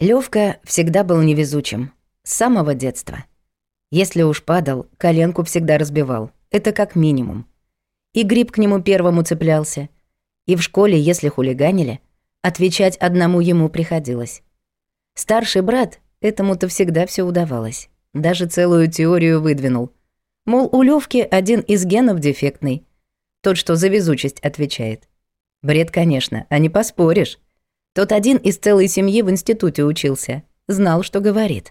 Лёвка всегда был невезучим. С самого детства. Если уж падал, коленку всегда разбивал. Это как минимум. И гриб к нему первому цеплялся. И в школе, если хулиганили, отвечать одному ему приходилось. Старший брат, этому-то всегда все удавалось. Даже целую теорию выдвинул. Мол, у Лёвки один из генов дефектный. Тот, что за везучесть отвечает. Бред, конечно, а не поспоришь. Тот один из целой семьи в институте учился. Знал, что говорит.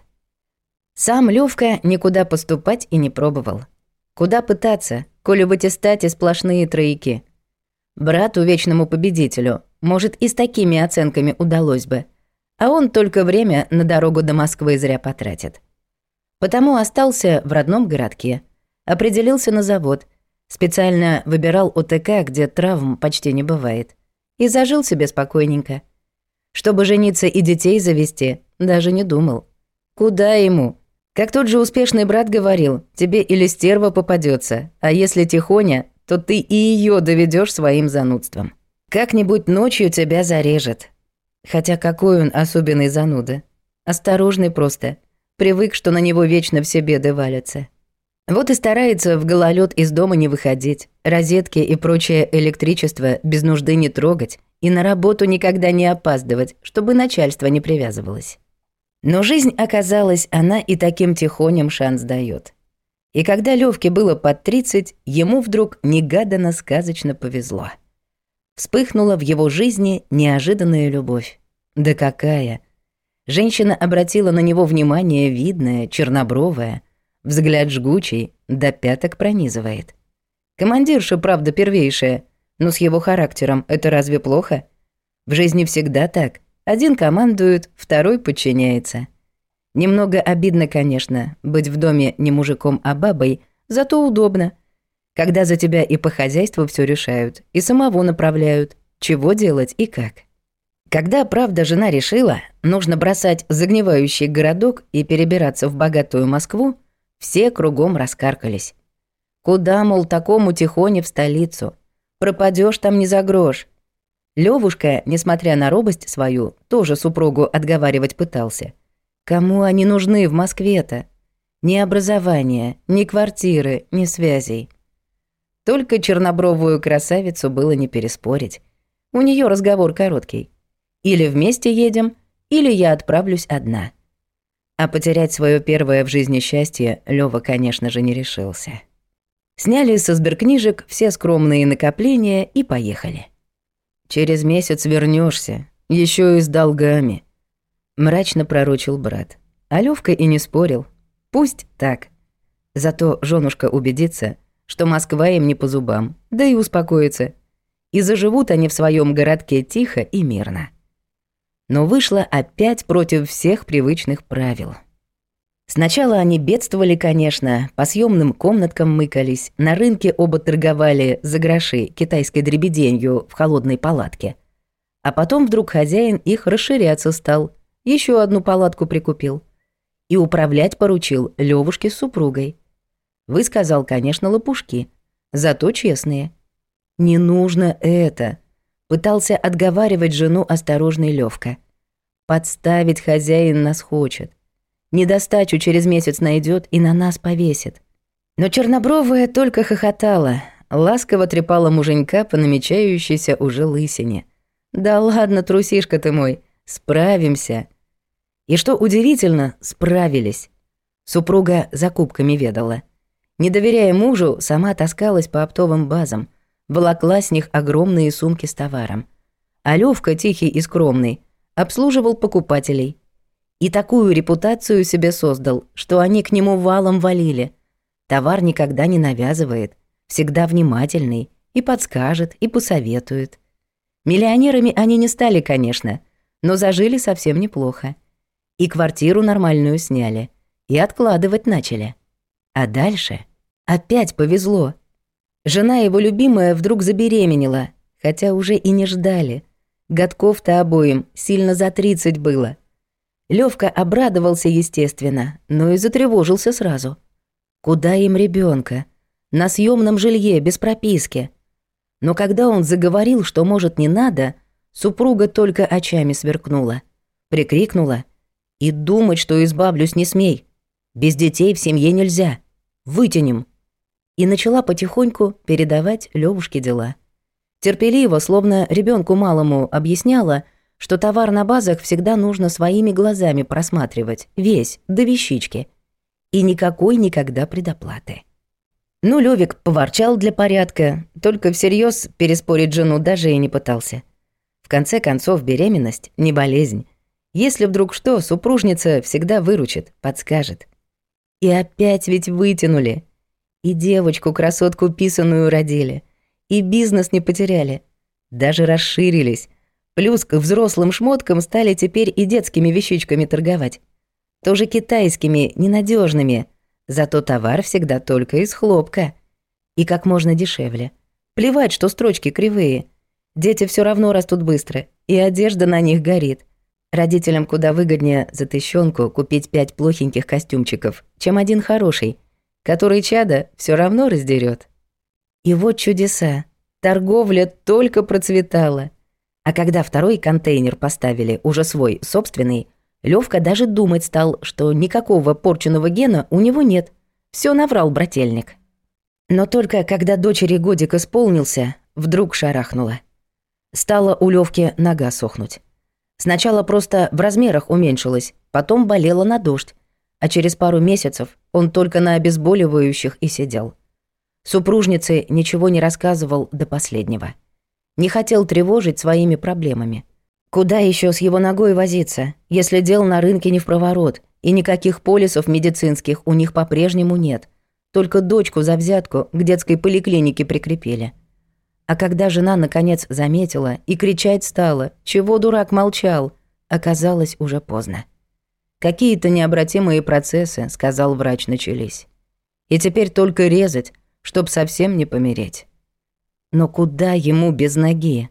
Сам Лёвка никуда поступать и не пробовал. Куда пытаться, коли в аттестате сплошные трояки. Брату, вечному победителю, может, и с такими оценками удалось бы. А он только время на дорогу до Москвы зря потратит. Потому остался в родном городке. Определился на завод. Специально выбирал ОТК, где травм почти не бывает. И зажил себе спокойненько. Чтобы жениться и детей завести, даже не думал. Куда ему? Как тот же успешный брат говорил, тебе или стерва попадется, а если тихоня, то ты и ее доведешь своим занудством. Как-нибудь ночью тебя зарежет. Хотя какой он особенный зануда. Осторожный просто. Привык, что на него вечно все беды валятся. Вот и старается в гололед из дома не выходить, розетки и прочее электричество без нужды не трогать и на работу никогда не опаздывать, чтобы начальство не привязывалось. Но жизнь оказалась, она и таким тихоням шанс дает. И когда Лёвке было под 30, ему вдруг негаданно сказочно повезло. Вспыхнула в его жизни неожиданная любовь. Да какая! Женщина обратила на него внимание видное, чернобровое, взгляд жгучий, до пяток пронизывает. Командирша, правда, первейшая, но с его характером это разве плохо? В жизни всегда так. Один командует, второй подчиняется. Немного обидно, конечно, быть в доме не мужиком, а бабой, зато удобно. Когда за тебя и по хозяйству все решают, и самого направляют, чего делать и как. Когда, правда, жена решила, нужно бросать загнивающий городок и перебираться в богатую Москву, все кругом раскаркались. Куда, мол, такому тихоне в столицу? Пропадёшь там не за грош. Лёвушка, несмотря на робость свою, тоже супругу отговаривать пытался. Кому они нужны в Москве-то? Ни образования, ни квартиры, ни связей. Только чернобровую красавицу было не переспорить. У неё разговор короткий. Или вместе едем, или я отправлюсь одна. А потерять своё первое в жизни счастье Лёва, конечно же, не решился. Сняли со сберкнижек все скромные накопления и поехали. «Через месяц вернёшься, ещё и с долгами», — мрачно пророчил брат. А Лёвка и не спорил. Пусть так. Зато жёнушка убедится, что Москва им не по зубам, да и успокоится. И заживут они в своём городке тихо и мирно. Но вышло опять против всех привычных правил. Сначала они бедствовали, конечно, по съемным комнаткам мыкались, на рынке оба торговали за гроши китайской дребеденью в холодной палатке. А потом вдруг хозяин их расширяться стал, еще одну палатку прикупил. И управлять поручил Лёвушке с супругой. Высказал, конечно, лопушки, зато честные. «Не нужно это», — пытался отговаривать жену осторожный Лёвка. «Подставить хозяин нас хочет. Недостачу через месяц найдет и на нас повесит». Но чернобровая только хохотала, ласково трепала муженька по намечающейся уже лысине. «Да ладно, трусишка ты мой, справимся». И что удивительно, справились. Супруга закупками ведала. Не доверяя мужу, сама таскалась по оптовым базам, волокла с них огромные сумки с товаром. А Лёвка, тихий и скромный, обслуживал покупателей. И такую репутацию себе создал, что они к нему валом валили. Товар никогда не навязывает, всегда внимательный, и подскажет, и посоветует. Миллионерами они не стали, конечно, но зажили совсем неплохо. И квартиру нормальную сняли, и откладывать начали. А дальше опять повезло. Жена его любимая вдруг забеременела, хотя уже и не ждали. Годков-то обоим сильно за 30 было. Лёвка обрадовался, естественно, но и затревожился сразу. Куда им ребёнка? На съёмном жилье, без прописки. Но когда он заговорил, что, может, не надо, супруга только очами сверкнула. Прикрикнула И думать, что избавлюсь, не смей. Без детей в семье нельзя. Вытянем. И начала потихоньку передавать Левушке дела. Терпеливо, словно ребенку малому, объясняла, что товар на базах всегда нужно своими глазами просматривать, весь, до вещички. И никакой никогда предоплаты. Ну, Лёвик поворчал для порядка, только всерьез переспорить жену даже и не пытался. В конце концов, беременность не болезнь. Если вдруг что, супружница всегда выручит, подскажет. И опять ведь вытянули. И девочку-красотку писаную родили. И бизнес не потеряли. Даже расширились. Плюс к взрослым шмоткам стали теперь и детскими вещичками торговать. Тоже китайскими, ненадежными. Зато товар всегда только из хлопка. И как можно дешевле. Плевать, что строчки кривые. Дети все равно растут быстро, и одежда на них горит. Родителям куда выгоднее за тыщенку купить 5 плохеньких костюмчиков, чем один хороший, который чадо все равно раздерет. И вот чудеса. Торговля только процветала. А когда второй контейнер поставили, уже свой, собственный, Лёвка даже думать стал, что никакого порченного гена у него нет. Все наврал брательник. Но только когда дочери годик исполнился, вдруг шарахнуло. Стала у Лёвки нога сохнуть. Сначала просто в размерах уменьшилась, потом болела на дождь, а через пару месяцев он только на обезболивающих и сидел. Супружнице ничего не рассказывал до последнего. Не хотел тревожить своими проблемами. Куда еще с его ногой возиться, если дел на рынке не впроворот, и никаких полисов медицинских у них по-прежнему нет, только дочку за взятку к детской поликлинике прикрепили. А когда жена наконец заметила и кричать стала, чего дурак молчал, оказалось уже поздно. Какие-то необратимые процессы, сказал врач, начались. И теперь только резать, чтоб совсем не помереть. Но куда ему без ноги?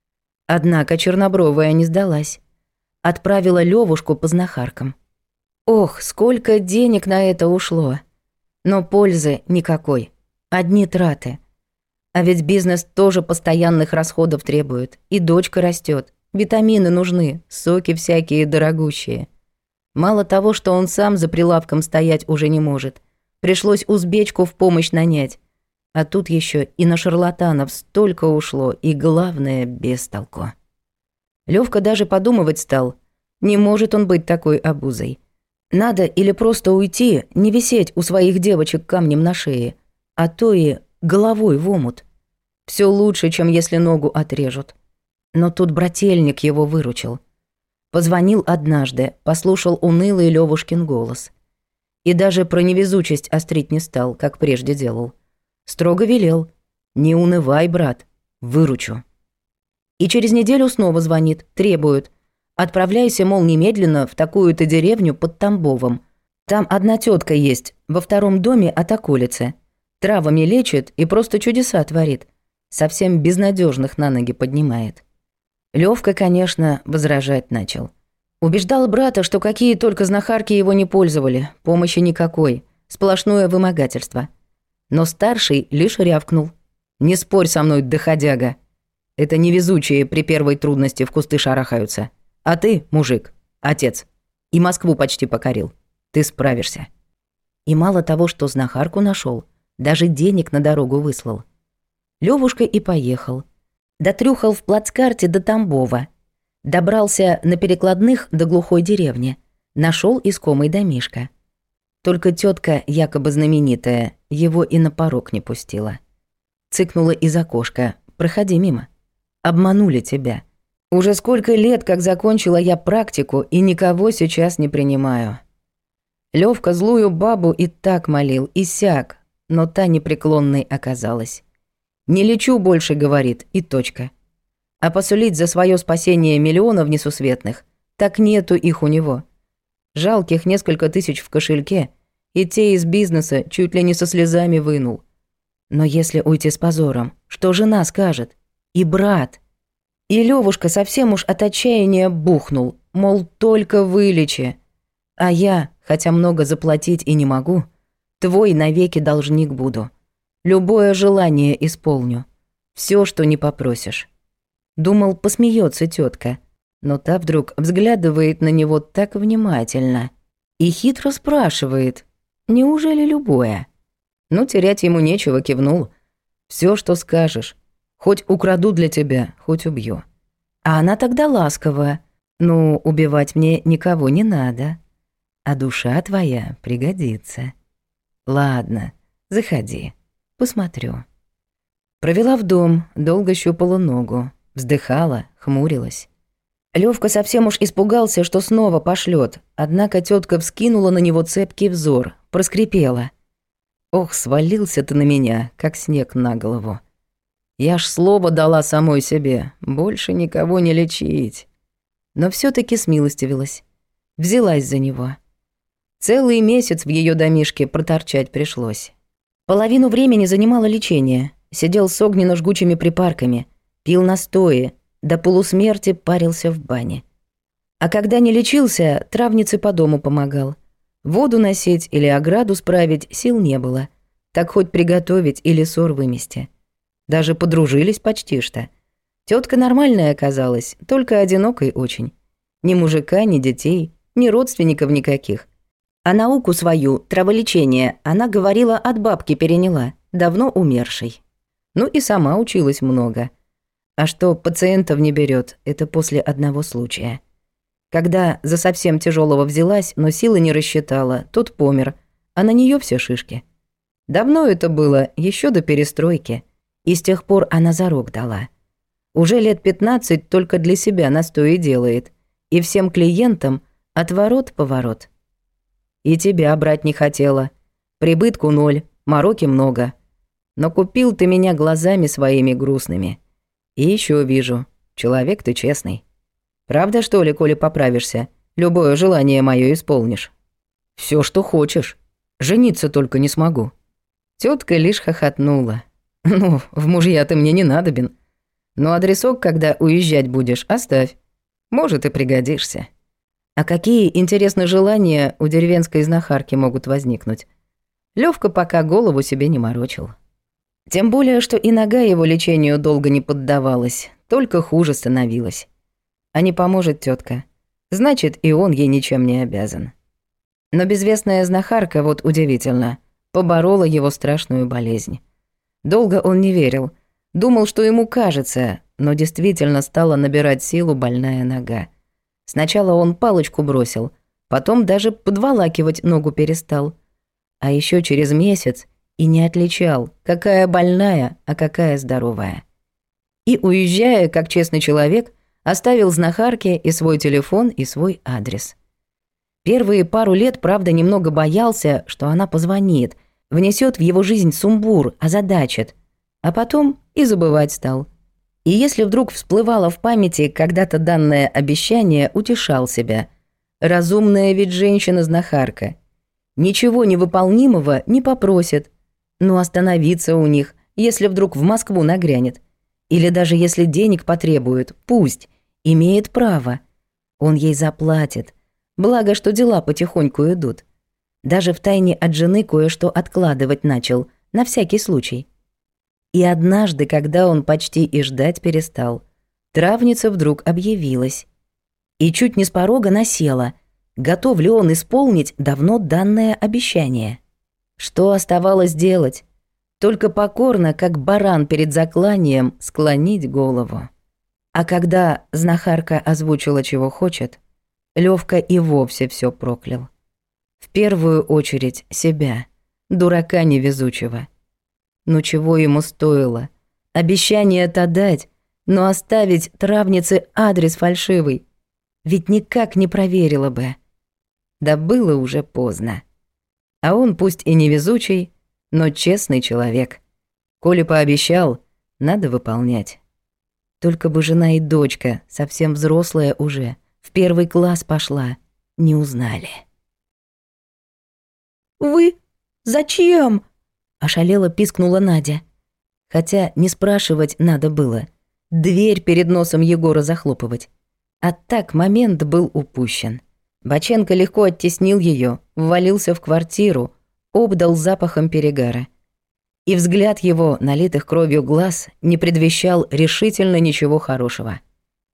Однако чернобровая не сдалась. Отправила Левушку по знахаркам. Ох, сколько денег на это ушло. Но пользы никакой. Одни траты. А ведь бизнес тоже постоянных расходов требует. И дочка растет. Витамины нужны, соки всякие дорогущие. Мало того, что он сам за прилавком стоять уже не может. Пришлось узбечку в помощь нанять. А тут еще и на шарлатанов столько ушло, и главное, без толку. Лёвка даже подумывать стал. Не может он быть такой обузой. Надо или просто уйти, не висеть у своих девочек камнем на шее, а то и головой в омут. Все лучше, чем если ногу отрежут. Но тут брательник его выручил. Позвонил однажды, послушал унылый Лёвушкин голос. И даже про невезучесть острить не стал, как прежде делал. Строго велел: «Не унывай, брат, выручу». И через неделю снова звонит, требует: «Отправляйся, мол, немедленно в такую-то деревню под Тамбовом. Там одна тетка есть, во втором доме от околицы. Травами лечит и просто чудеса творит. Совсем безнадежных на ноги поднимает». Лёвка, конечно, возражать начал. Убеждал брата, что какие только знахарки его не пользовали, помощи никакой, сплошное вымогательство. Но старший лишь рявкнул: «Не спорь со мной, доходяга. Это невезучие при первой трудности в кусты шарахаются. А ты, мужик, отец, и Москву почти покорил. Ты справишься». И мало того, что знахарку нашел, даже денег на дорогу выслал. Лёвушка и поехал. Дотрюхал в плацкарте до Тамбова. Добрался на перекладных до глухой деревни. Нашел искомый домишко. Только тетка, якобы знаменитая, его и на порог не пустила. Цыкнула из окошка: «Проходи мимо. Обманули тебя. Уже сколько лет, как закончила я практику, и никого сейчас не принимаю». Лёвка злую бабу и так молил, и сяк, но та непреклонной оказалась. «Не лечу больше», — говорит, и точка. А посулить за свое спасение миллионов несусветных, так нету их у него. Жалких несколько тысяч в кошельке, и те из бизнеса чуть ли не со слезами вынул. Но если уйти с позором, что жена скажет? И брат. И Лёвушка совсем уж от отчаяния бухнул, мол, только вылечи. А я, хотя много заплатить и не могу, твой навеки должник буду. Любое желание исполню. Все, что не попросишь. Думал, посмеется тетка, Но та вдруг взглядывает на него так внимательно и хитро спрашивает, неужели любое? Ну, терять ему нечего, кивнул. Все, что скажешь. Хоть украду для тебя, хоть убью. А она тогда ласковая. Ну, убивать мне никого не надо. А душа твоя пригодится. Ладно, заходи, посмотрю. Провела в дом, долго щупала ногу, вздыхала, хмурилась. Лёвка совсем уж испугался, что снова пошлёт, однако тётка вскинула на него цепкий взор, проскрипела. «Ох, свалился ты на меня, как снег на голову. Я ж слово дала самой себе, больше никого не лечить». Но всё-таки смилостивилась, взялась за него. Целый месяц в её домишке проторчать пришлось. Половину времени занимало лечение, сидел с огненно-жгучими припарками, пил настои, до полусмерти парился в бане. А когда не лечился, травнице по дому помогал. Воду носить или ограду справить сил не было. Так хоть приготовить или ссор вымести. Даже подружились почти что. Тётка нормальная оказалась, только одинокой очень. Ни мужика, ни детей, ни родственников никаких. А науку свою, траволечение, она, говорила, от бабки переняла, давно умершей. Ну и сама училась много. А что пациентов не берет, это после одного случая. Когда за совсем тяжелого взялась, но силы не рассчитала, тот помер, а на нее все шишки. Давно это было, еще до перестройки, и с тех пор она зарок дала. Уже лет 15 только для себя настои делает, и всем клиентам отворот-поворот. И тебя брать не хотела. Прибытку 0, мороки много. Но купил ты меня глазами своими грустными. И еще вижу, человек ты честный. Правда, что ли, коли поправишься, любое желание мое исполнишь? Все, что хочешь. Жениться только не смогу». Тетка лишь хохотнула. «Ну, в мужья ты мне не надобен. Но адресок, когда уезжать будешь, оставь. Может, и пригодишься». А какие, интересные желания у деревенской знахарки могут возникнуть? Лёвка пока голову себе не морочил. Тем более, что и нога его лечению долго не поддавалась, только хуже становилась. А не поможет тетка, значит, и он ей ничем не обязан. Но безвестная знахарка, вот удивительно, поборола его страшную болезнь. Долго он не верил, думал, что ему кажется, но действительно стала набирать силу больная нога. Сначала он палочку бросил, потом даже подволакивать ногу перестал. А еще через месяц и не отличал, какая больная, а какая здоровая. И, уезжая, как честный человек, оставил знахарке и свой телефон, и свой адрес. Первые пару лет, правда, немного боялся, что она позвонит, внесет в его жизнь сумбур, озадачит, а потом и забывать стал. И если вдруг всплывало в памяти когда-то данное обещание, утешал себя. Разумная ведь женщина-знахарка. Ничего невыполнимого не попросит. Но остановиться у них, если вдруг в Москву нагрянет. Или даже если денег потребует, пусть, имеет право. Он ей заплатит. Благо, что дела потихоньку идут. Даже втайне от жены кое-что откладывать начал, на всякий случай. И однажды, когда он почти и ждать перестал, травница вдруг объявилась. И чуть не с порога насела, готов ли он исполнить давно данное обещание. Что оставалось делать? Только покорно, как баран перед закланием, склонить голову. А когда знахарка озвучила, чего хочет, Лёвка и вовсе всё проклял. В первую очередь себя, дурака невезучего. Ну чего ему стоило? Обещание-то дать, но оставить травнице адрес фальшивый. Ведь никак не проверила бы. Да было уже поздно. А он пусть и невезучий, но честный человек. Коли пообещал, надо выполнять. Только бы жена и дочка, совсем взрослая уже, в 1 класс пошла, не узнали. «Вы? Зачем?» – ошалело пискнула Надя. Хотя не спрашивать надо было. Дверь перед носом Егора захлопывать. А так момент был упущен. Баченко легко оттеснил ее, ввалился в квартиру, обдал запахом перегара. И взгляд его, налитых кровью глаз, не предвещал решительно ничего хорошего.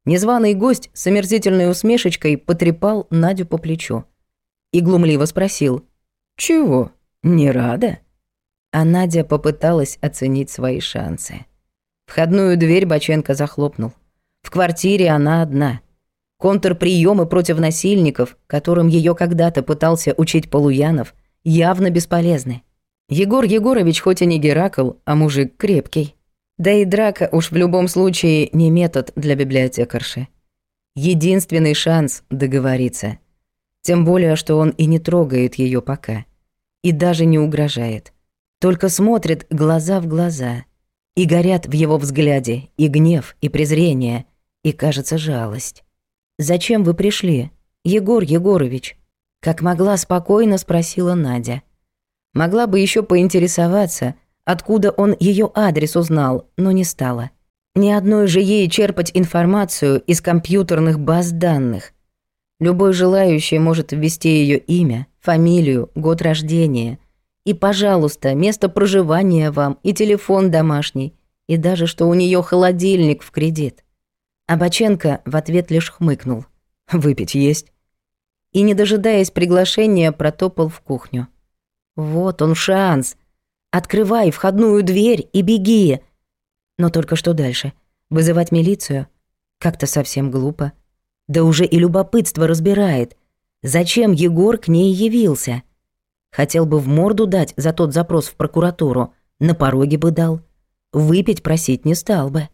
Незваный гость с омерзительной усмешечкой потрепал Надю по плечу и глумливо спросил: «Чего, не рада?» А Надя попыталась оценить свои шансы. Входную дверь Боченко захлопнул. В квартире она одна. Контрприемы против насильников, которым ее когда-то пытался учить Полуянов, явно бесполезны. Егор Егорович хоть и не Геракл, а мужик крепкий. Да и драка уж в любом случае не метод для библиотекарши. Единственный шанс договориться. Тем более, что он и не трогает ее пока. И даже не угрожает. Только смотрит глаза в глаза. И горят в его взгляде и гнев, и презрение, и, кажется, жалость. «Зачем вы пришли, Егор Егорович?» Как могла, спокойно спросила Надя. Могла бы еще поинтересоваться, откуда он ее адрес узнал, но не стала. Ни одной же ей черпать информацию из компьютерных баз данных. Любой желающий может ввести ее имя, фамилию, год рождения – и, пожалуйста, место проживания вам, и телефон домашний, и даже что у нее холодильник в кредит. А Боченко в ответ лишь хмыкнул. «Выпить есть?» И, не дожидаясь приглашения, протопал в кухню. «Вот он шанс. Открывай входную дверь и беги!» Но только что дальше? Вызывать милицию? Как-то совсем глупо. Да уже и любопытство разбирает. Зачем Егор к ней явился? Хотел бы в морду дать за тот запрос в прокуратуру, на пороге бы дал. Выпить просить не стал бы.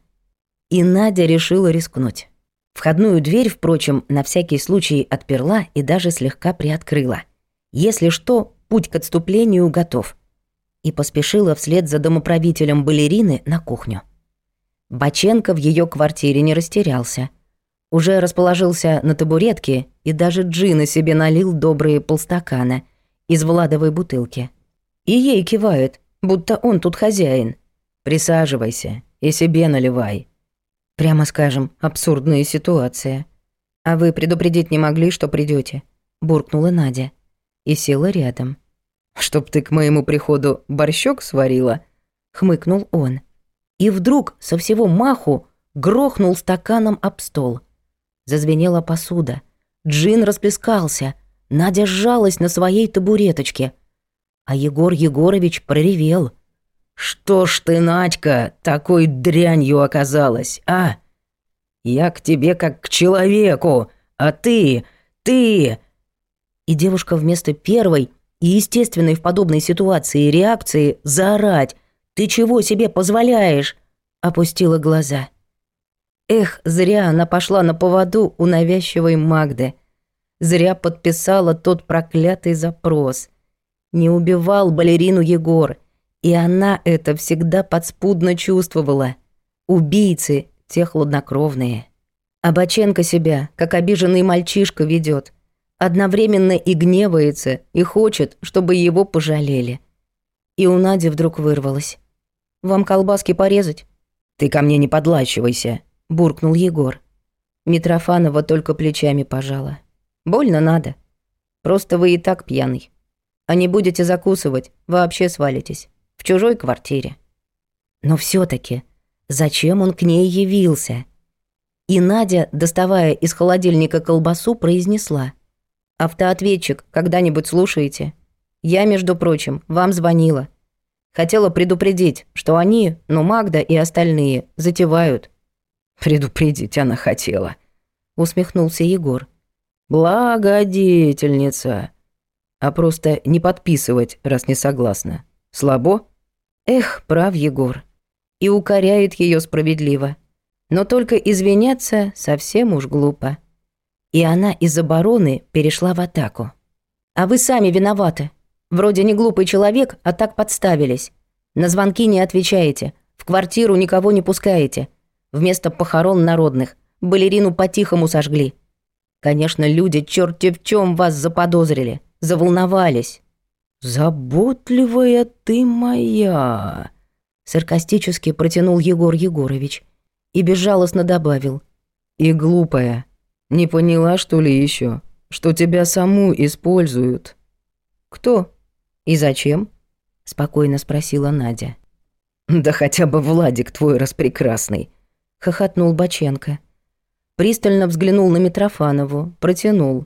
И Надя решила рискнуть. Входную дверь, впрочем, на всякий случай отперла и даже слегка приоткрыла. Если что, путь к отступлению готов. И поспешила вслед за домоправителем балерины на кухню. Боченко в ее квартире не растерялся. Уже расположился на табуретке и даже джина себе налил добрые полстакана из владовой бутылки. И ей кивает, будто он тут хозяин. «Присаживайся и себе наливай». Прямо скажем, абсурдная ситуация. «А вы предупредить не могли, что придете? Буркнула Надя. И села рядом. «Чтоб ты к моему приходу борщок сварила?» Хмыкнул он. И вдруг со всего маху грохнул стаканом об стол. Зазвенела посуда. Джин расплескался. Надя сжалась на своей табуреточке. А Егор Егорович проревел: «Что ж ты, Надька, такой дрянью оказалась, а? Я к тебе как к человеку, а ты... И девушка вместо первой и естественной в подобной ситуации реакции заорать «Ты чего себе позволяешь?» опустила глаза. Эх, зря она пошла на поводу у навязчивой Магды. Зря подписала тот проклятый запрос. Не убивал балерину Егор, и она это всегда подспудно чувствовала. Убийцы, те хладнокровные. А Боченко себя, как обиженный мальчишка, ведет. Одновременно и гневается, и хочет, чтобы его пожалели. И у Нади вдруг вырвалось: «Вам колбаски порезать?» «Ты ко мне не подлачивайся», — буркнул Егор. Митрофанова только плечами пожала. «Больно надо. Просто вы и так пьяный. А не будете закусывать, вообще свалитесь. В чужой квартире». Но все-таки зачем он к ней явился? И Надя, доставая из холодильника колбасу, произнесла: «Автоответчик когда-нибудь слушаете? Я, между прочим, вам звонила. Хотела предупредить, что они, Магда и остальные, затевают». «Предупредить она хотела», — усмехнулся Егор. «Благодетельница. А просто не подписывать, раз не согласна. Слабо?» Эх, прав Егор. И укоряет ее справедливо. Но только извиняться совсем уж глупо. И она из обороны перешла в атаку. «А вы сами виноваты. Вроде не глупый человек, а так подставились. На звонки не отвечаете, в квартиру никого не пускаете. Вместо похорон народных балерину по-тихому сожгли. Конечно, люди черти в чем вас заподозрили, заволновались». «Заботливая ты моя», — саркастически протянул Егор Егорович и безжалостно добавил: «И глупая. Не поняла, что ли, еще, что тебя саму используют?» «Кто? И зачем?» — спокойно спросила Надя. «Да хотя бы Владик твой распрекрасный», — хохотнул Боченко. Пристально взглянул на Митрофанову, протянул.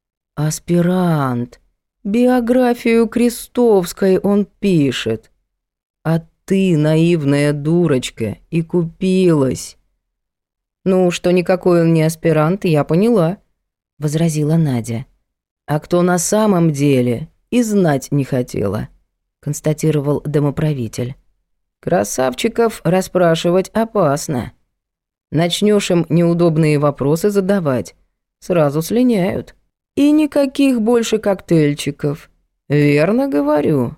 «Аспирант. Биографию Крестовской он пишет. А ты, наивная дурочка, и купилась». «Ну, что никакой он не аспирант, я поняла», — возразила Надя. «А кто на самом деле, и знать не хотела», — констатировал домоправитель. «Красавчиков расспрашивать опасно. Начнешь им неудобные вопросы задавать, сразу слиняют. И никаких больше коктейльчиков. Верно говорю?»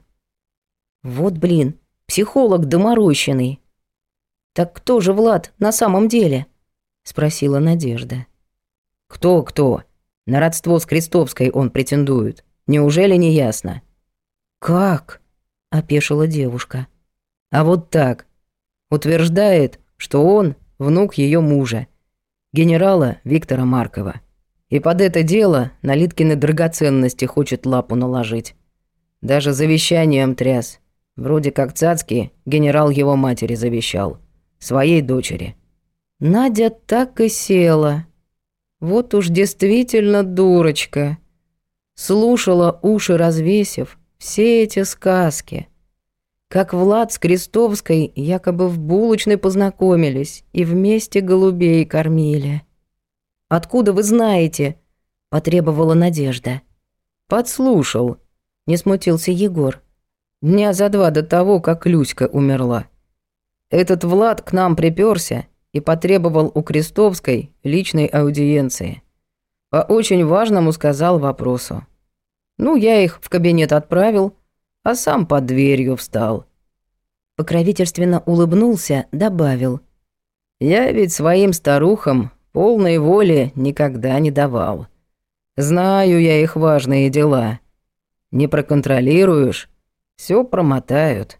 «Вот блин, психолог доморощенный». «Так кто же Влад на самом деле?» — спросила Надежда. «Кто-кто? На родство с Крестовской он претендует. Неужели не ясно?» «Как?» — опешила девушка. «А вот так. Утверждает, что он внук ее мужа, генерала Виктора Маркова. И под это дело на Литкины драгоценности хочет лапу наложить. Даже завещанием тряс. Вроде как Цацки генерал его матери завещал. Своей дочери». Надя так и села. Вот уж действительно дурочка. Слушала, уши развесив, все эти сказки. Как Влад с Крестовской якобы в булочной познакомились и вместе голубей кормили. «Откуда вы знаете?» – потребовала Надежда. «Подслушал», – не смутился Егор. «Дня за 2 до того, как Люська умерла. Этот Влад к нам припёрся и потребовал у Крестовской личной аудиенции. По очень важному сказал вопросу. Ну, я их в кабинет отправил, а сам под дверью встал». Покровительственно улыбнулся, добавил. «Я ведь своим старухам полной воли никогда не давал. Знаю я их важные дела. Не проконтролируешь, все промотают».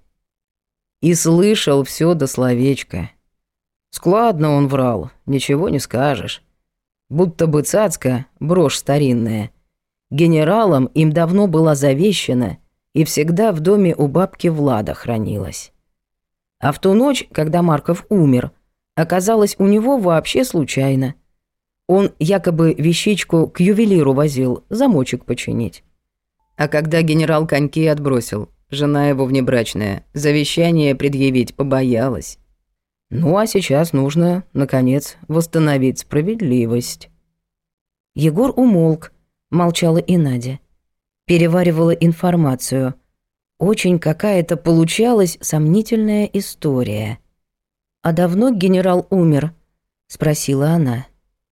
И слышал все до словечка. Складно он врал, ничего не скажешь. Будто бы цацка, брошь старинная, генералом им давно была завещана и всегда в доме у бабки Влада хранилась. А в ту ночь, когда Марков умер, оказалось у него вообще случайно. Он якобы вещичку к ювелиру возил, замочек починить. А когда генерал коньки отбросил, жена его внебрачная завещание предъявить побоялась. Ну а сейчас нужно, наконец, восстановить справедливость». Егор умолк, молчала и Надя. Переваривала информацию. Очень какая-то получалась сомнительная история. «А давно генерал умер?» — спросила она.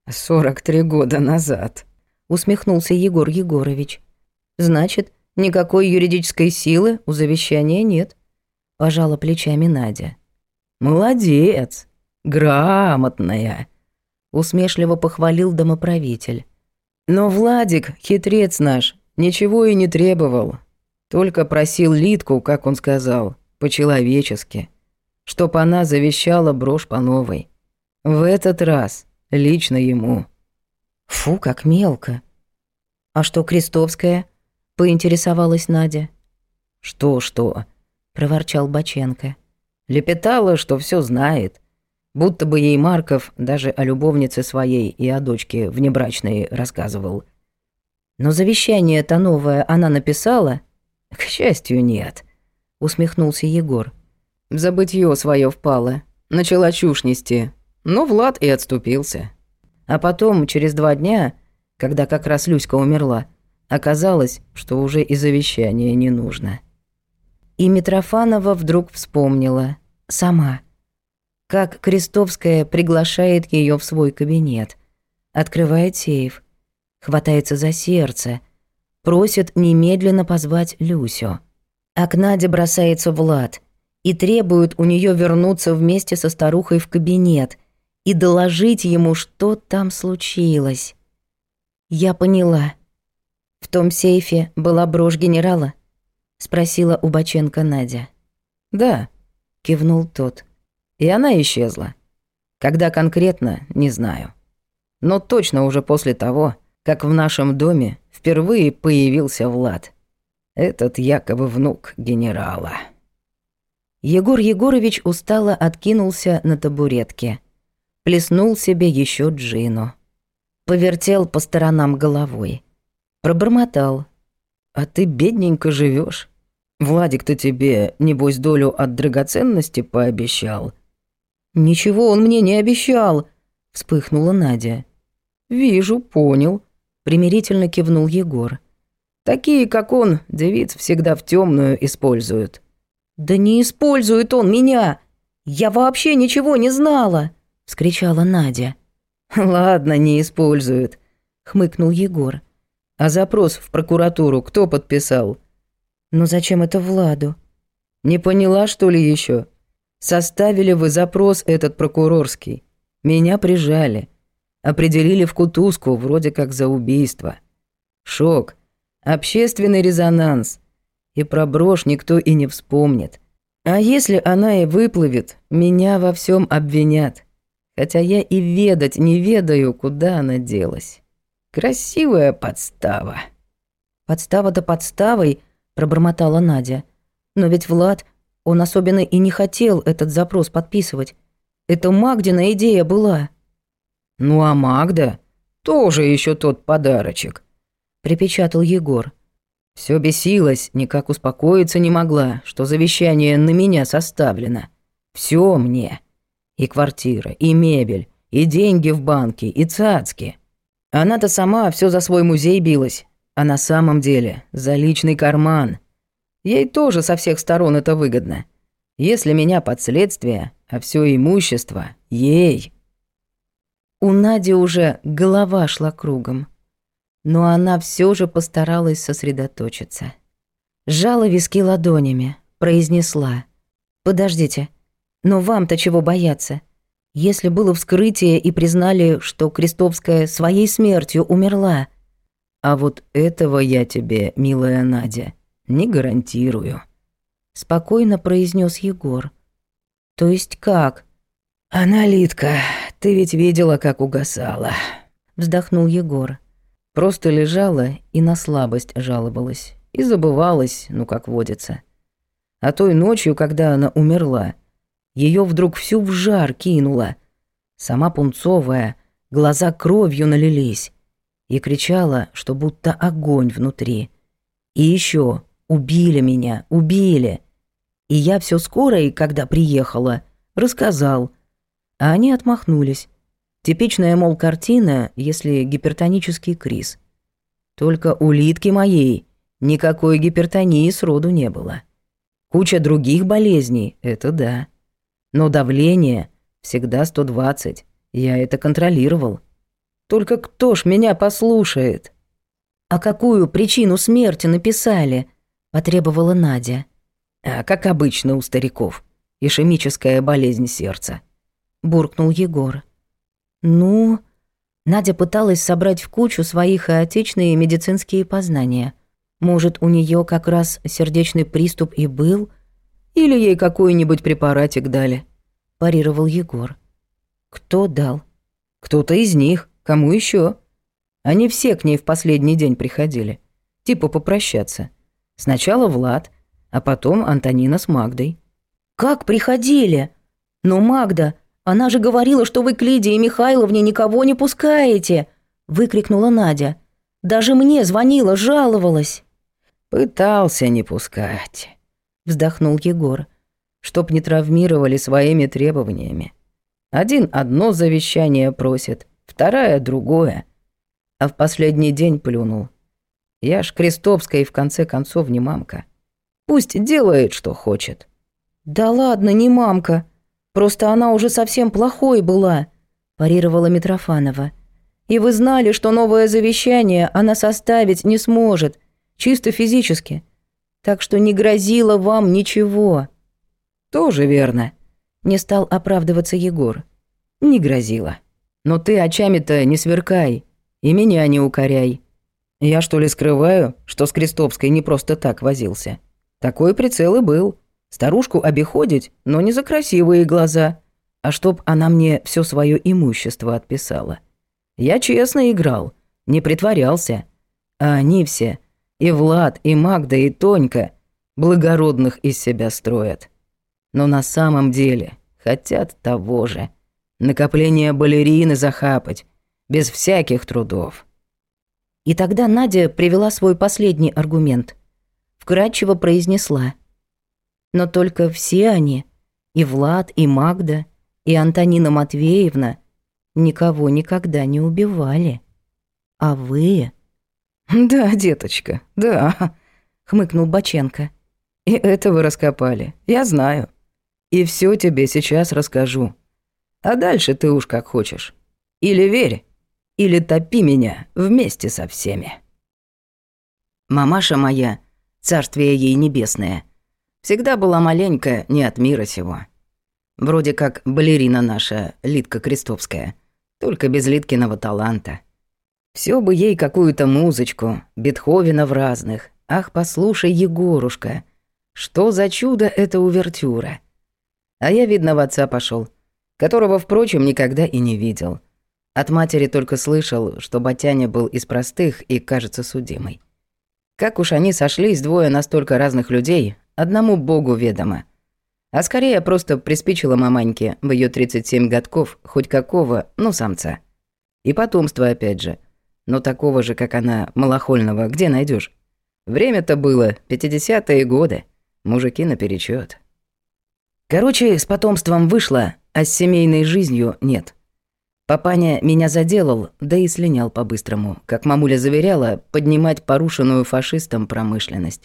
43 года назад», — усмехнулся Егор Егорович. «Значит, никакой юридической силы у завещания нет», — пожала плечами Надя. «Молодец, грамотная», — усмешливо похвалил домоправитель. «Но Владик, хитрец наш, ничего и не требовал. Только просил Литку, как он сказал, по-человечески, чтоб она завещала брошь по новой. В этот раз лично ему». «Фу, как мелко». «А что Крестовская?» — поинтересовалась Надя. «Что-что?» — проворчал Боченко. «Лепетала, что все знает. Будто бы ей Марков даже о любовнице своей и о дочке внебрачной рассказывал. Но завещание-то новое она написала?» «К счастью, нет», — усмехнулся Егор. «В забытье свое впала, начала чушь нести, но Влад и отступился. А потом, через 2 дня, когда как раз Люська умерла, оказалось, что уже и завещание не нужно». И Митрофанова вдруг вспомнила. Сама. Как Крестовская приглашает ее в свой кабинет. Открывает сейф. Хватается за сердце. Просит немедленно позвать Люсю. А к Наде бросается Влад и требует у нее вернуться вместе со старухой в кабинет и доложить ему, что там случилось. «Я поняла. В том сейфе была брошь генерала?» — спросила у Боченко Надя. «Да», — кивнул тот. «И она исчезла. Когда конкретно, не знаю. Но точно уже после того, как в нашем доме впервые появился Влад. Этот якобы внук генерала». Егор Егорович устало откинулся на табуретке. Плеснул себе еще джину. Повертел по сторонам головой. Пробормотал. «А ты бедненько живешь. Владик-то тебе, небось, долю от драгоценности пообещал». «Ничего он мне не обещал», — вспыхнула Надя. «Вижу, понял», — примирительно кивнул Егор. «Такие, как он, девиц всегда в темную используют». «Да не использует он меня! Я вообще ничего не знала!» — вскричала Надя. «Ладно, не используют», — хмыкнул Егор. «А запрос в прокуратуру кто подписал?» «Ну зачем это Владу?» «Не поняла, что ли, еще? Составили вы запрос этот прокурорский. Меня прижали. Определили в кутузку, вроде как за убийство. Шок. Общественный резонанс. И про брошь никто и не вспомнит. А если она и выплывет, меня во всем обвинят. Хотя я и ведать не ведаю, куда она делась. Красивая подстава». «Подстава-то подставой», — пробормотала Надя. «Но ведь Влад, он особенно и не хотел этот запрос подписывать. Это Магдина идея была». «Ну а Магда тоже еще тот подарочек», — припечатал Егор. Все бесилась, никак успокоиться не могла, что завещание на меня составлено. Все мне. И квартира, и мебель, и деньги в банке, и цацки. Она-то сама все за свой музей билась, а на самом деле за личный карман. Ей тоже со всех сторон это выгодно. Если меня под следствие, а все имущество ей». У Нади уже голова шла кругом. Но она все же постаралась сосредоточиться. Сжала виски ладонями, произнесла. «Подождите, но вам-то чего бояться? Если было вскрытие и признали, что Крестовская своей смертью умерла...» «А вот этого я тебе, милая Надя, не гарантирую», — спокойно произнес Егор. «То есть как?» «Аналитка, ты ведь видела, как угасала», — вздохнул Егор. Просто лежала и на слабость жаловалась. И забывалась, ну как водится. А той ночью, когда она умерла, ее вдруг всю в жар кинуло. Сама пунцовая, глаза кровью налились. И кричала, что будто огонь внутри. И еще убили меня, убили. И я все скоро, и когда приехала, рассказал. А они отмахнулись. Типичная, мол, картина, если гипертонический криз. Только у Литки моей никакой гипертонии сроду не было. Куча других болезней, это да. Но давление всегда 120, я это контролировал. Только кто ж меня послушает? «А какую причину смерти написали?» – потребовала Надя. «А как обычно у стариков, ишемическая болезнь сердца», – буркнул Егор. «Ну...» Надя пыталась собрать в кучу свои хаотичные медицинские познания. Может, у нее как раз сердечный приступ и был? Или ей какой-нибудь препаратик дали? Парировал Егор. Кто дал? Кто-то из них. Кому еще? Они все к ней в последний день приходили. Типа попрощаться. Сначала Влад, а потом Антонина с Магдой. «Как приходили? Но Магда... Она же говорила, что вы к Лидии Михайловне никого не пускаете!» – выкрикнула Надя. «Даже мне звонила, жаловалась!» «Пытался не пускать», – вздохнул Егор, «чтоб не травмировали своими требованиями. Один одно завещание просит, вторая другое. А в последний день плюнул. Я ж Крестовская и в конце концов не мамка. Пусть делает, что хочет». «Да ладно, не мамка. Просто она уже совсем плохой была», – парировала Митрофанова. «И вы знали, что новое завещание она составить не сможет, чисто физически. Так что не грозило вам ничего». «Тоже верно», – не стал оправдываться Егор. «Не грозило. Но ты очами-то не сверкай и меня не укоряй. Я что ли скрываю, что с Крестовской не просто так возился? Такой прицел и был. Старушку обиходить, но не за красивые глаза, а чтоб она мне все свое имущество отписала. Я честно играл, не притворялся. А они все, и Влад, и Магда, и Тонька, благородных из себя строят. Но на самом деле хотят того же. Накопление балерины захапать, без всяких трудов». И тогда Надя привела свой последний аргумент. Вкратчиво произнесла: «Но только все они, и Влад, и Магда, и Антонина Матвеевна, никого никогда не убивали. А вы...» «Да, деточка, да», — хмыкнул Боченко. «И это вы раскопали, я знаю. И все тебе сейчас расскажу. А дальше ты уж как хочешь. Или верь, или топи меня вместе со всеми». Мамаша моя, царствие ей небесное, всегда была маленько не от мира сего. Вроде как балерина наша, Лидка Крестовская, только без Лидкиного таланта. Все бы ей какую-то музычку, Бетховена в разных. Ах, послушай, Егорушка, что за чудо эта увертюра. А я, видно, в отца пошел, которого, впрочем, никогда и не видел. От матери только слышал, что Батяня был из простых и, кажется, судимый. Как уж они сошлись, двое настолько разных людей, одному богу ведомо. А скорее просто приспичило маманьке в ее 37 годков хоть какого, ну, самца. И потомство опять же. Но такого же, как она, малохольного, где найдешь? Время-то было 50-е годы. Мужики наперечёт. Короче, с потомством вышло, а с семейной жизнью нет. Папаня меня заделал, да и слинял по-быстрому, как мамуля заверяла, поднимать порушенную фашистом промышленность.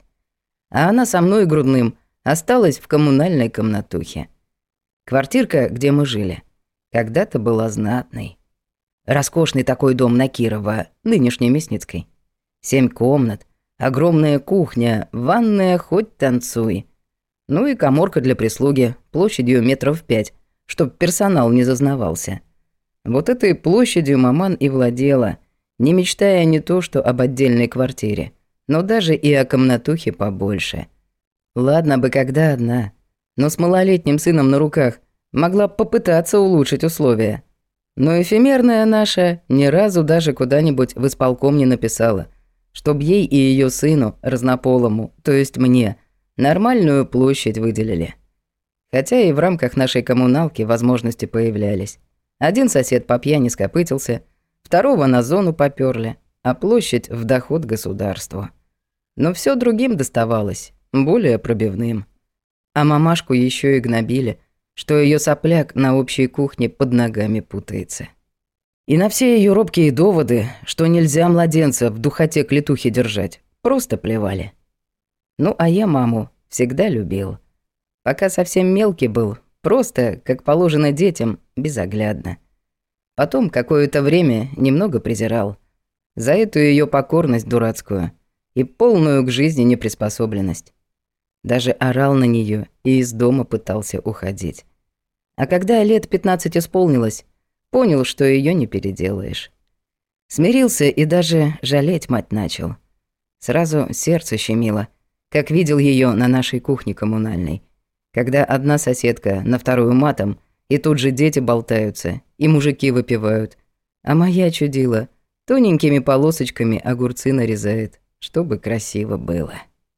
А она со мной грудным осталась в коммунальной комнатухе. Квартирка, где мы жили, когда-то была знатной. Роскошный такой дом на Кирова, нынешней Мясницкой. 7 комнат, огромная кухня, ванная хоть танцуй. Ну и каморка для прислуги, площадью метров 5, чтоб персонал не зазнавался. Вот этой площадью маман и владела, не мечтая не то что об отдельной квартире, но даже и о комнатухе побольше. Ладно бы когда одна, но с малолетним сыном на руках могла попытаться улучшить условия. Но эфемерная наша ни разу даже куда-нибудь в исполком не написала, чтоб ей и ее сыну, разнополому, то есть мне, нормальную площадь выделили. Хотя и в рамках нашей коммуналки возможности появлялись. Один сосед по пьяни скопытился, второго на зону попёрли, а площадь в доход государству. Но все другим доставалось, более пробивным. А мамашку еще и гнобили, что ее сопляк на общей кухне под ногами путается. И на все ее робкие доводы, что нельзя младенца в духоте клетухи держать, просто плевали. Ну, а я маму всегда любил. Пока совсем мелкий был, просто, как положено детям, безоглядно. Потом какое-то время немного презирал. За эту ее покорность дурацкую и полную к жизни неприспособленность. Даже орал на нее и из дома пытался уходить. А когда лет 15 исполнилось, понял, что ее не переделаешь. Смирился и даже жалеть мать начал. Сразу сердце щемило, как видел ее на нашей кухне коммунальной, когда одна соседка на вторую матом, и тут же дети болтаются, и мужики выпивают, а моя чудила тоненькими полосочками огурцы нарезает, чтобы красиво было.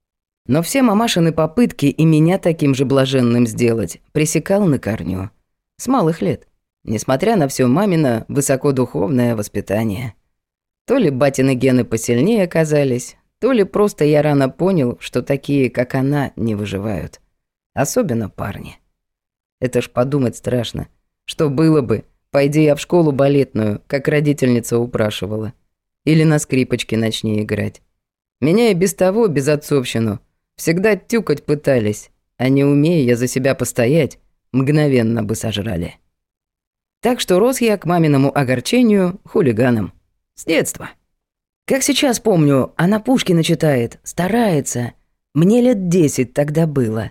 Но все мамашины попытки и меня таким же блаженным сделать пресекал на корню. С малых лет, несмотря на все мамино высокодуховное воспитание. То ли батины гены посильнее оказались, то ли просто я рано понял, что такие, как она, не выживают. Особенно парни. Это ж подумать страшно. Что было бы, пойди я в школу балетную, как родительница упрашивала. Или на скрипочке начни играть. Меня и без того, без отцовщину, всегда тюкать пытались, а не умея я за себя постоять, мгновенно бы сожрали. Так что рос я к маминому огорчению хулиганом. С детства. Как сейчас помню, она Пушкина читает, старается. Мне лет 10 тогда было.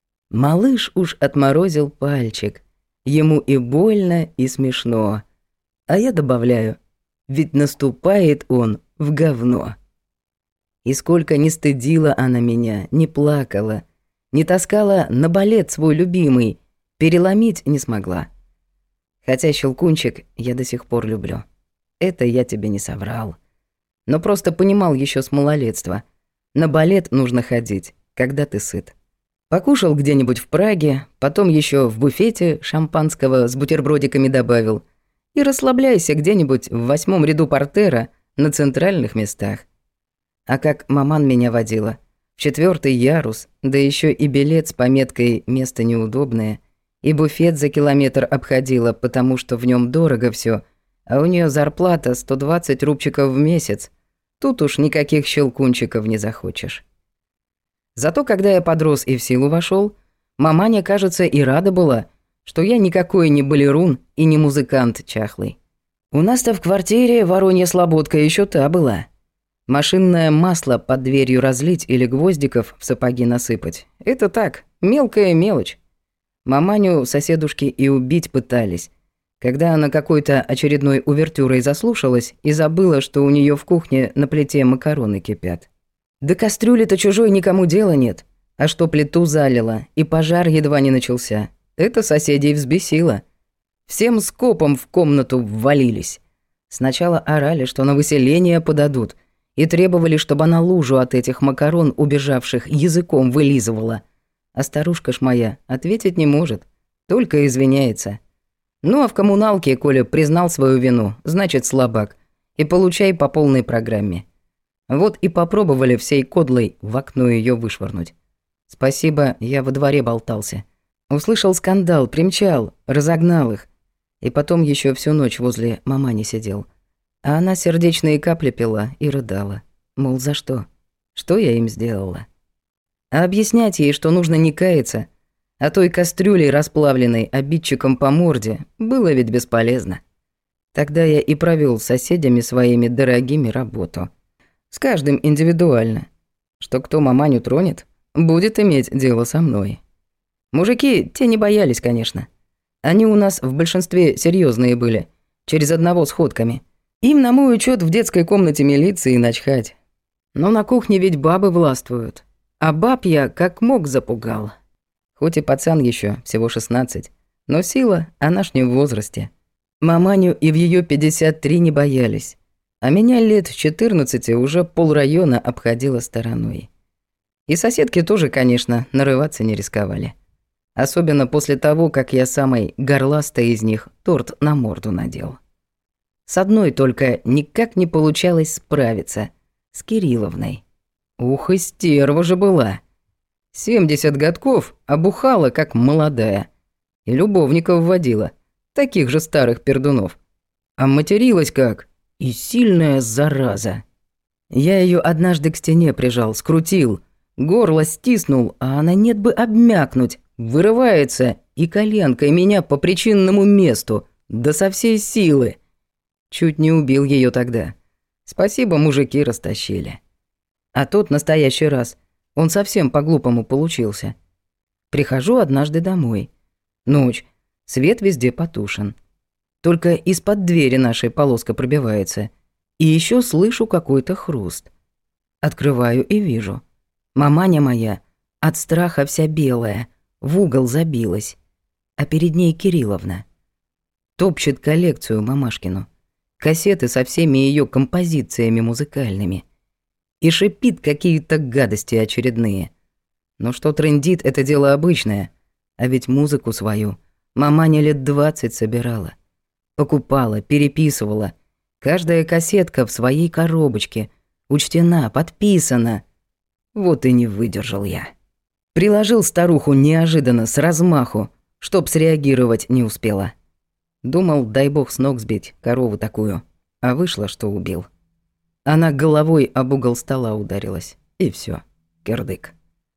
Малыш уж отморозил пальчик. Ему и больно, и смешно. А я добавляю, ведь наступает он в говно. И сколько не стыдила она меня, не плакала, не таскала на балет свой любимый, переломить не смогла. Хотя Щелкунчик я до сих пор люблю. Это я тебе не соврал. Но просто понимал еще с малолетства. На балет нужно ходить, когда ты сыт. Покушал где-нибудь в Праге, потом еще в буфете шампанского с бутербродиками добавил. И расслабляйся где-нибудь в 8-м ряду портера на центральных местах. А как маман меня водила, в 4-й ярус, да еще и билет с пометкой «Место неудобное», и буфет за километр обходила, потому что в нем дорого все, а у нее зарплата 120 рубчиков в месяц. Тут уж никаких щелкунчиков не захочешь. Зато когда я подрос и в силу вошел, маманя, кажется, и рада была, что я никакой не балерун и не музыкант чахлый. У нас-то в квартире воронья слободка еще та была. Машинное масло под дверью разлить или гвоздиков в сапоги насыпать – это так, мелкая мелочь. Маманю соседушки и убить пытались, когда она какой-то очередной увертюрой заслушалась и забыла, что у нее в кухне на плите макароны кипят. Да кастрюли-то чужой никому дела нет, а что плиту залило, и пожар едва не начался. Это соседей взбесило. Всем скопом в комнату ввалились. Сначала орали, что на выселение подадут, и требовали, чтобы она лужу от этих макарон, убежавших, языком вылизывала. А старушка ж моя ответить не может, только извиняется. Ну а в коммуналке, Коля признал свою вину, значит слабак, и получай по полной программе. Вот и попробовали всей кодлой в окно ее вышвырнуть. Спасибо, я во дворе болтался. Услышал скандал, примчал, разогнал их. И потом еще всю ночь возле мамани сидел. А она сердечные капли пила и рыдала. Мол, за что? Что я им сделала? А объяснять ей, что нужно не каяться, а той кастрюлей расплавленной обидчиком по морде, было ведь бесполезно. Тогда я и провел с соседями своими дорогими работу. С каждым индивидуально. Что кто маманю тронет, будет иметь дело со мной. Мужики, те не боялись, конечно. Они у нас в большинстве серьезные были, через одного с ходками. Им на мой учет в детской комнате милиции начхать. Но на кухне ведь бабы властвуют. А баб я как мог запугал. Хоть и пацан еще, всего 16, но сила, она ж не в возрасте. Маманю и в ее 53 не боялись. А меня лет в 14 уже полрайона обходило стороной. И соседки тоже, конечно, нарываться не рисковали. Особенно после того, как я самой горластой из них торт на морду надел. С одной только никак не получалось справиться. С Кирилловной. Ух, и стерва же была. 70 годков, а бухала, как молодая. И любовников водила. Таких же старых пердунов. А материлась как? И сильная зараза. Я ее однажды к стене прижал, скрутил. Горло стиснул, а она нет бы обмякнуть. Вырывается и коленкой меня по причинному месту. Да со всей силы. Чуть не убил ее тогда. Спасибо, мужики растащили. А тот настоящий раз, он совсем по-глупому получился. Прихожу однажды домой. Ночь, свет везде потушен. Только из-под двери нашей полоска пробивается. И еще слышу какой-то хруст. Открываю и вижу. Маманя моя от страха вся белая, в угол забилась. А перед ней Кирилловна. Топчет коллекцию мамашкину. Кассеты со всеми ее композициями музыкальными. И шипит какие-то гадости очередные. Но что трындит, это дело обычное. А ведь музыку свою маманя лет 20 собирала. Покупала, переписывала. Каждая кассетка в своей коробочке. Учтена, подписана. Вот и не выдержал я. Приложил старуху неожиданно, с размаху, чтоб среагировать не успела. Думал, дай бог с ног сбить корову такую. А вышло, что убил. Она головой об угол стола ударилась. И все, кирдык.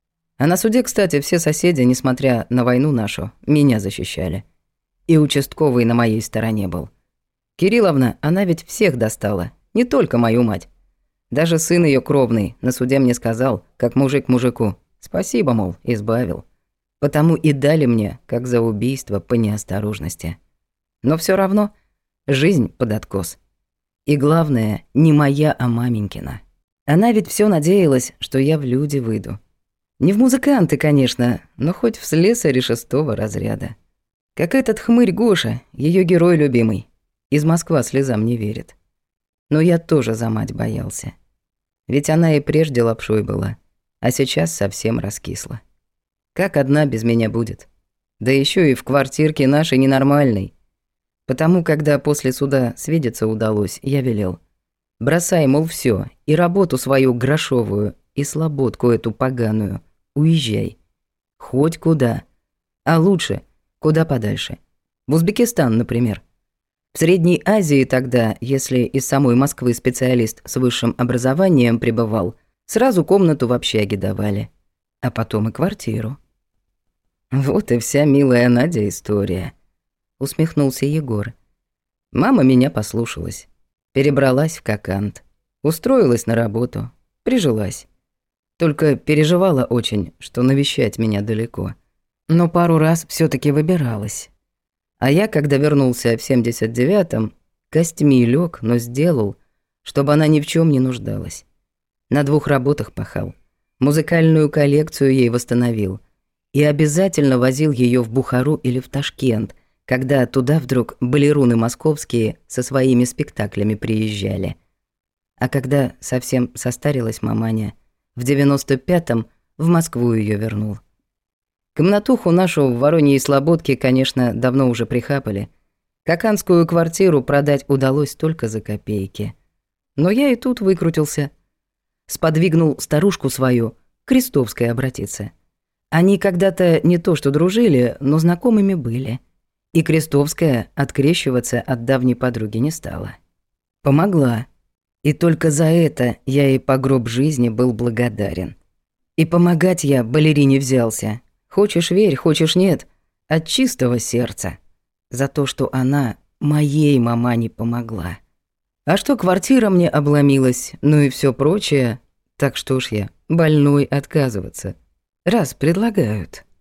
А на суде, кстати, все соседи, несмотря на войну нашу, меня защищали. И участковый на моей стороне был. Кирилловна, она ведь всех достала, не только мою мать. Даже сын ее кровный на суде мне сказал, как мужик мужику, спасибо, мол, избавил. Потому и дали мне, как за убийство по неосторожности. Но все равно жизнь под откос. И главное, не моя, а маменькина. Она ведь все надеялась, что я в люди выйду. Не в музыканты, конечно, но хоть в слесаре 6-го разряда. Как этот хмырь Гоша, ее герой любимый. Из Москвы слезам не верит. Но я тоже за мать боялся. Ведь она и прежде лапшой была, а сейчас совсем раскисла. Как одна без меня будет? Да еще и в квартирке нашей ненормальной. Потому, когда после суда свидеться удалось, я велел. Бросай, мол, все, и работу свою грошовую, и слободку эту поганую. Уезжай. Хоть куда. А лучше, куда подальше. В Узбекистан, например. В Средней Азии тогда, если из самой Москвы специалист с высшим образованием пребывал, сразу комнату в общаге давали. А потом и квартиру. Вот и вся, милая Надя, история. Усмехнулся Егор. Мама меня послушалась. Перебралась в Кокант. Устроилась на работу. Прижилась. Только переживала очень, что навещать меня далеко. Но пару раз все таки выбиралась. А я, когда вернулся в 79-м, костьми лёг, но сделал, чтобы она ни в чем не нуждалась. На 2 работах пахал. Музыкальную коллекцию ей восстановил. И обязательно возил ее в Бухару или в Ташкент, когда туда вдруг балеруны московские со своими спектаклями приезжали. А когда совсем состарилась маманя, в 95-м в Москву ее вернул. Комнатуху нашу в Вороньей Слободке, конечно, давно уже прихапали. Коканскую квартиру продать удалось только за копейки. Но я и тут выкрутился. Сподвигнул старушку свою, Крестовской, обратиться. Они когда-то не то что дружили, но знакомыми были. И Крестовская открещиваться от давней подруги не стала. Помогла. И только за это я ей по гроб жизни был благодарен. И помогать я балерине взялся. Хочешь верь, хочешь нет, от чистого сердца. За то, что она моей мамане помогла. А что квартира мне обломилась, ну и все прочее, так что уж я больной отказываться. Раз предлагают.